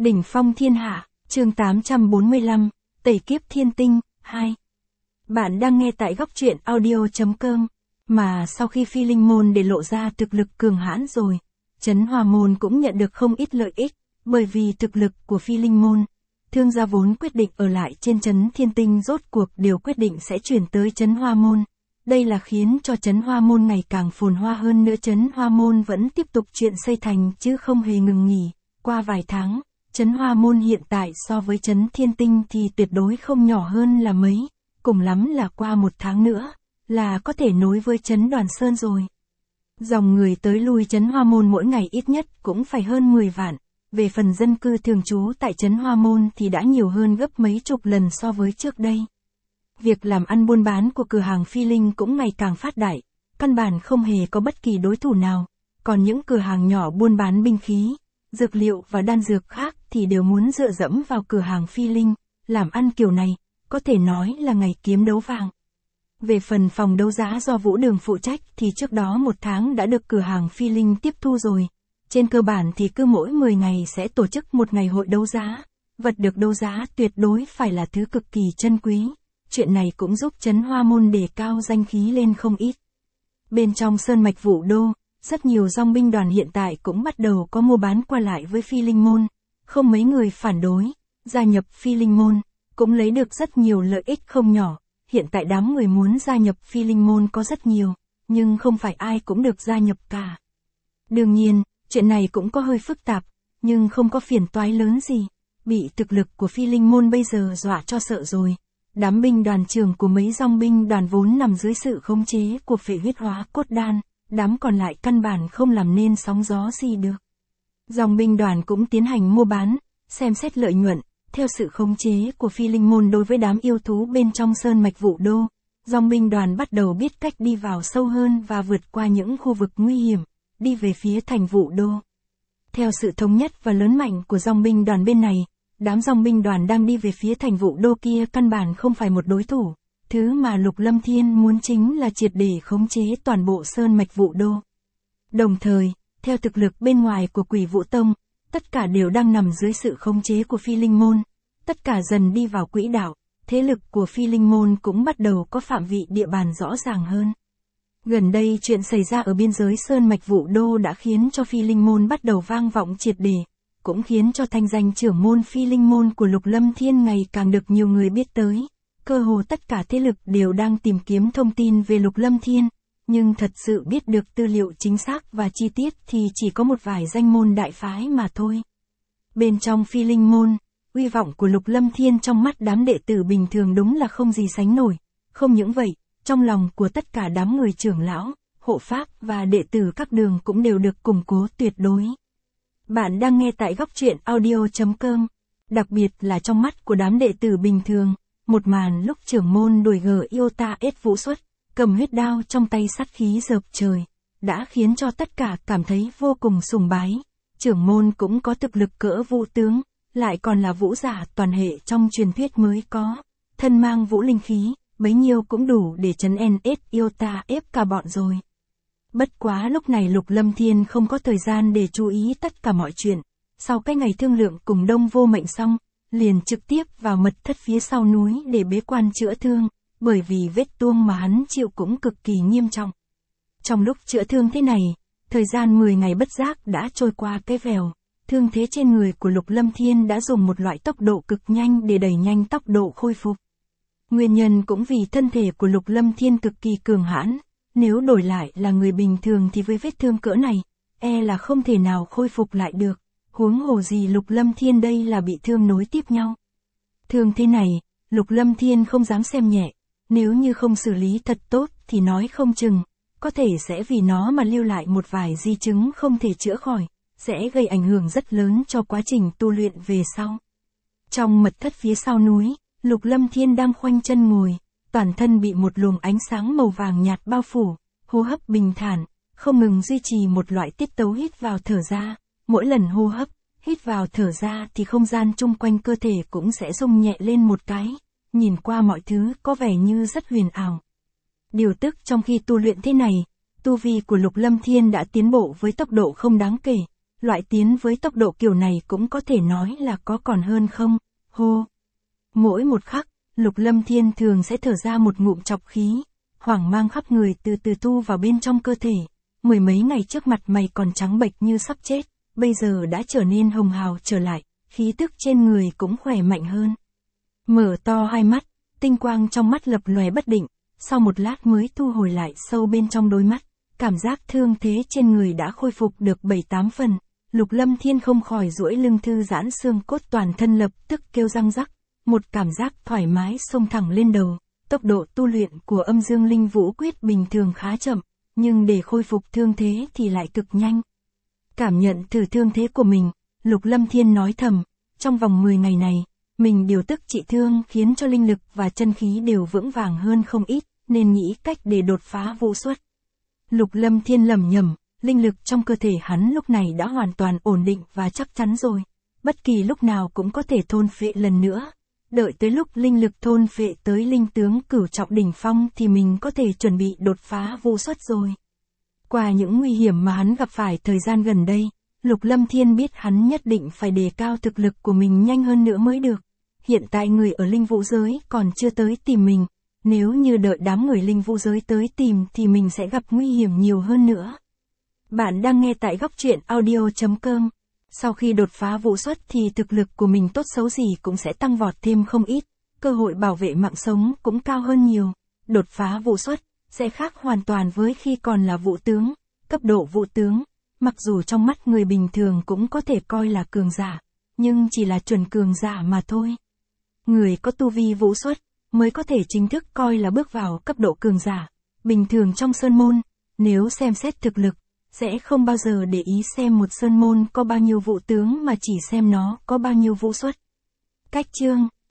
Đỉnh phong thiên hạ, chương 845, Tẩy kiếp thiên tinh, 2. Bạn đang nghe tại góc truyện audio.com, mà sau khi Phi Linh Môn để lộ ra thực lực cường hãn rồi, Trấn Hoa Môn cũng nhận được không ít lợi ích, bởi vì thực lực của Phi Linh Môn. Thương gia vốn quyết định ở lại trên Trấn Thiên Tinh rốt cuộc đều quyết định sẽ chuyển tới Trấn Hoa Môn. Đây là khiến cho Trấn Hoa Môn ngày càng phồn hoa hơn nữa. Trấn Hoa Môn vẫn tiếp tục chuyện xây thành chứ không hề ngừng nghỉ. Qua vài tháng, Trấn Hoa Môn hiện tại so với Trấn Thiên Tinh thì tuyệt đối không nhỏ hơn là mấy, cùng lắm là qua một tháng nữa, là có thể nối với Trấn Đoàn Sơn rồi. Dòng người tới lui Trấn Hoa Môn mỗi ngày ít nhất cũng phải hơn 10 vạn. Về phần dân cư thường trú tại Trấn Hoa Môn thì đã nhiều hơn gấp mấy chục lần so với trước đây. Việc làm ăn buôn bán của cửa hàng Phi Linh cũng ngày càng phát đại, căn bản không hề có bất kỳ đối thủ nào, còn những cửa hàng nhỏ buôn bán binh khí, dược liệu và đan dược khác thì đều muốn dựa dẫm vào cửa hàng Phi Linh, làm ăn kiểu này, có thể nói là ngày kiếm đấu vàng. Về phần phòng đấu giá do Vũ Đường phụ trách thì trước đó một tháng đã được cửa hàng Phi Linh tiếp thu rồi. Trên cơ bản thì cứ mỗi 10 ngày sẽ tổ chức một ngày hội đấu giá, vật được đấu giá tuyệt đối phải là thứ cực kỳ chân quý. Chuyện này cũng giúp Trấn Hoa Môn đề cao danh khí lên không ít. Bên trong Sơn Mạch Vũ Đô, rất nhiều dòng binh đoàn hiện tại cũng bắt đầu có mua bán qua lại với Phi Linh Môn. Không mấy người phản đối, gia nhập Phi Linh Môn, cũng lấy được rất nhiều lợi ích không nhỏ. Hiện tại đám người muốn gia nhập Phi Linh Môn có rất nhiều, nhưng không phải ai cũng được gia nhập cả. Đương nhiên, chuyện này cũng có hơi phức tạp, nhưng không có phiền toái lớn gì. Bị thực lực của Phi Linh Môn bây giờ dọa cho sợ rồi. Đám binh đoàn trưởng của mấy dòng binh đoàn vốn nằm dưới sự khống chế của Phệ Huyết Hóa Cốt Đan, đám còn lại căn bản không làm nên sóng gió gì được. Dòng binh đoàn cũng tiến hành mua bán, xem xét lợi nhuận, theo sự khống chế của Phi Linh Môn đối với đám yêu thú bên trong Sơn Mạch Vũ Đô. Dòng binh đoàn bắt đầu biết cách đi vào sâu hơn và vượt qua những khu vực nguy hiểm, đi về phía thành Vũ Đô. Theo sự thống nhất và lớn mạnh của dòng binh đoàn bên này, đám dòng binh đoàn đang đi về phía thành Vũ Đô kia căn bản không phải một đối thủ. Thứ mà Lục Lâm Thiên muốn chính là triệt để khống chế toàn bộ Sơn Mạch Vũ Đô. Đồng thời, theo thực lực bên ngoài của Quỷ Vũ Tông, tất cả đều đang nằm dưới sự khống chế của Phi Linh Môn. Tất cả dần đi vào quỹ đạo, thế lực của Phi Linh Môn cũng bắt đầu có phạm vị địa bàn rõ ràng hơn. Gần đây chuyện xảy ra ở biên giới Sơn Mạch Vũ Đô đã khiến cho Phi Linh Môn bắt đầu vang vọng triệt để, cũng khiến cho thanh danh trưởng môn Phi Linh Môn của Lục Lâm Thiên ngày càng được nhiều người biết tới. Cơ hồ tất cả thế lực đều đang tìm kiếm thông tin về Lục Lâm Thiên, nhưng thật sự biết được tư liệu chính xác và chi tiết thì chỉ có một vài danh môn đại phái mà thôi. Bên trong Phi Linh Môn, uy vọng của Lục Lâm Thiên trong mắt đám đệ tử bình thường đúng là không gì sánh nổi. Không những vậy, trong lòng của tất cả đám người trưởng lão, hộ pháp và đệ tử các đường cũng đều được củng cố tuyệt đối. Bạn đang nghe tại góc truyện audio.com, đặc biệt là trong mắt của đám đệ tử bình thường, một màn lúc trưởng môn đuổi Iota S Vũ xuất, cầm huyết đao trong tay sát khí dợp trời, đã khiến cho tất cả cảm thấy vô cùng sùng bái. Trưởng môn cũng có thực lực cỡ vũ tướng, lại còn là vũ giả toàn hệ trong truyền thuyết mới có, thân mang vũ linh khí, bấy nhiêu cũng đủ để trấn NS Iota ép cả bọn rồi. Bất quá lúc này Lục Lâm Thiên không có thời gian để chú ý tất cả mọi chuyện, sau cái ngày thương lượng cùng Đông Vô Mệnh xong, liền trực tiếp vào mật thất phía sau núi để bế quan chữa thương, bởi vì vết tuông mà hắn chịu cũng cực kỳ nghiêm trọng. Trong lúc chữa thương thế này, thời gian 10 ngày bất giác đã trôi qua cái vèo, thương thế trên người của Lục Lâm Thiên đã dùng một loại tốc độ cực nhanh để đẩy nhanh tốc độ khôi phục. Nguyên nhân cũng vì thân thể của Lục Lâm Thiên cực kỳ cường hãn, nếu đổi lại là người bình thường thì với vết thương cỡ này, là không thể nào khôi phục lại được, huống hồ gì Lục Lâm Thiên đây là bị thương nối tiếp nhau. Thương thế này, Lục Lâm Thiên không dám xem nhẹ, nếu như không xử lý thật tốt thì nói không chừng, có thể sẽ vì nó mà lưu lại một vài di chứng không thể chữa khỏi, sẽ gây ảnh hưởng rất lớn cho quá trình tu luyện về sau. Trong mật thất phía sau núi, Lục Lâm Thiên đang khoanh chân ngồi, toàn thân bị một luồng ánh sáng màu vàng nhạt bao phủ, hô hấp bình thản, không ngừng duy trì một loại tiết tấu hít vào thở ra, mỗi lần hô hấp, hít vào thở ra thì không gian chung quanh cơ thể cũng sẽ rung nhẹ lên một cái, nhìn qua mọi thứ có vẻ như rất huyền ảo. Điều tức trong khi tu luyện thế này, tu vi của Lục Lâm Thiên đã tiến bộ với tốc độ không đáng kể, loại tiến với tốc độ kiểu này cũng có thể nói là có còn hơn không, hô. Mỗi một khắc, Lục Lâm Thiên thường sẽ thở ra một ngụm trọc khí, hoảng mang khắp người từ từ tu vào bên trong cơ thể. Mười mấy ngày trước mặt mày còn trắng bệch như sắp chết, bây giờ đã trở nên hồng hào trở lại, khí tức trên người cũng khỏe mạnh hơn. Mở to hai mắt, tinh quang trong mắt lập lòe bất định, sau một lát mới thu hồi lại sâu bên trong đôi mắt, cảm giác thương thế trên người đã khôi phục được 7-8 phần. Lục Lâm Thiên không khỏi duỗi lưng thư giãn xương cốt toàn thân lập tức kêu răng rắc, một cảm giác thoải mái xông thẳng lên đầu. Tốc độ tu luyện của Âm Dương Linh Vũ Quyết bình thường khá chậm, nhưng để khôi phục thương thế thì lại cực nhanh. Cảm nhận thử thương thế của mình, Lục Lâm Thiên nói thầm, trong vòng 10 ngày này, mình điều tức trị thương khiến cho linh lực và chân khí đều vững vàng hơn không ít, nên nghĩ cách để đột phá vũ xuất. Lục Lâm Thiên lẩm nhẩm, linh lực trong cơ thể hắn lúc này đã hoàn toàn ổn định và chắc chắn rồi, bất kỳ lúc nào cũng có thể thôn phệ lần nữa. Đợi tới lúc linh lực thôn phệ tới linh tướng cửu trọng đỉnh phong thì mình có thể chuẩn bị đột phá vũ xuất rồi. Qua những nguy hiểm mà hắn gặp phải thời gian gần đây, Lục Lâm Thiên biết hắn nhất định phải đề cao thực lực của mình nhanh hơn nữa mới được. Hiện tại người ở linh vũ giới còn chưa tới tìm mình, nếu như đợi đám người linh vũ giới tới tìm thì mình sẽ gặp nguy hiểm nhiều hơn nữa. Bạn đang nghe tại Góc Truyện Audio.com. Sau khi đột phá vũ xuất thì thực lực của mình tốt xấu gì cũng sẽ tăng vọt thêm không ít, cơ hội bảo vệ mạng sống cũng cao hơn nhiều. Đột phá vũ xuất sẽ khác hoàn toàn với khi còn là vũ tướng, cấp độ vũ tướng, mặc dù trong mắt người bình thường cũng có thể coi là cường giả, nhưng chỉ là chuẩn cường giả mà thôi. Người có tu vi vũ xuất mới có thể chính thức coi là bước vào cấp độ cường giả. Bình thường trong sơn môn, nếu xem xét thực lực, sẽ không bao giờ để ý xem một sơn môn có bao nhiêu vũ tướng mà chỉ xem nó có bao nhiêu vũ xuất. Cách chương